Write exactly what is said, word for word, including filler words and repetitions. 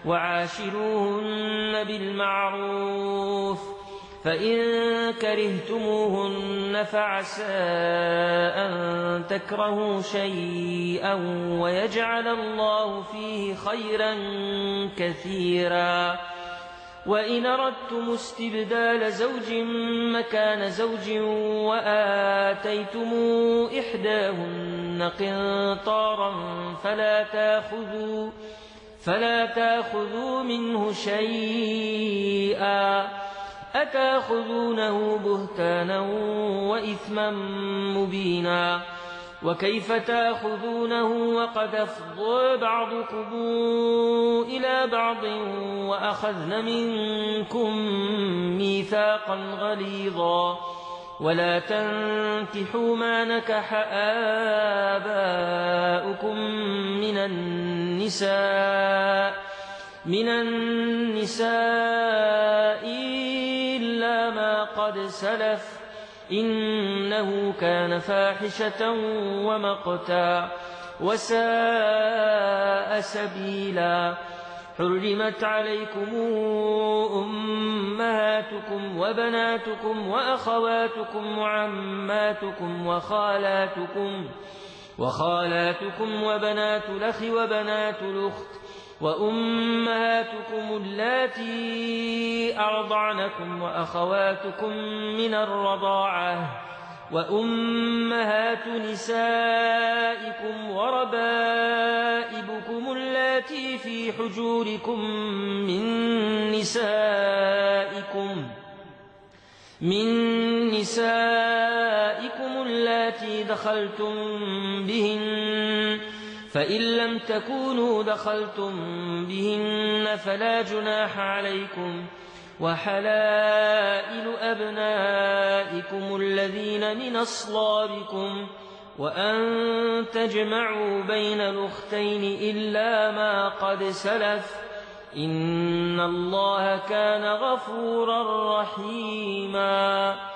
وعاشروهن بالمعروف، فإن كرهتموهن فعسى أن تكرهوا شيئا ويجعل الله فيه خيرا كثيرا. وإن أردتم استبدال زوج مكان زوج وآتيتم إحداهن قنطارا فلا تأخذوا, فلا تأخذوا منه شيئا، أتأخذونه بهتانا وإثما مبينا. وكيف تأخذونه وقد أفضى بعضكم إلى بعض وأخذن منكم ميثاقا غليظا. ولا تنكحوا ما نكح آباؤكم من النساء من النساء إلا ما قد سلف، إنه كان فاحشة ومقتا وساء سبيلا. حرمت عليكم أمهاتكم وبناتكم وأخواتكم وعماتكم وخالاتكم وخالاتكم وبنات الأخ وبنات الأخت وأمهاتكم اللاتي أرضعنكم وأخواتكم من الرضاعة وأمهات نسائكم وربائبكم اللاتي في حجوركم من نسائكم من نسائكم اللاتي دخلتم بهن، فإن لم تكونوا دخلتم بهن فلا جناح عليكم. وحلائل أبنائكم الذين من أصلابكم، وأن تجمعوا بين الأختين إلا ما قد سلف، إن الله كان غفورا رحيما.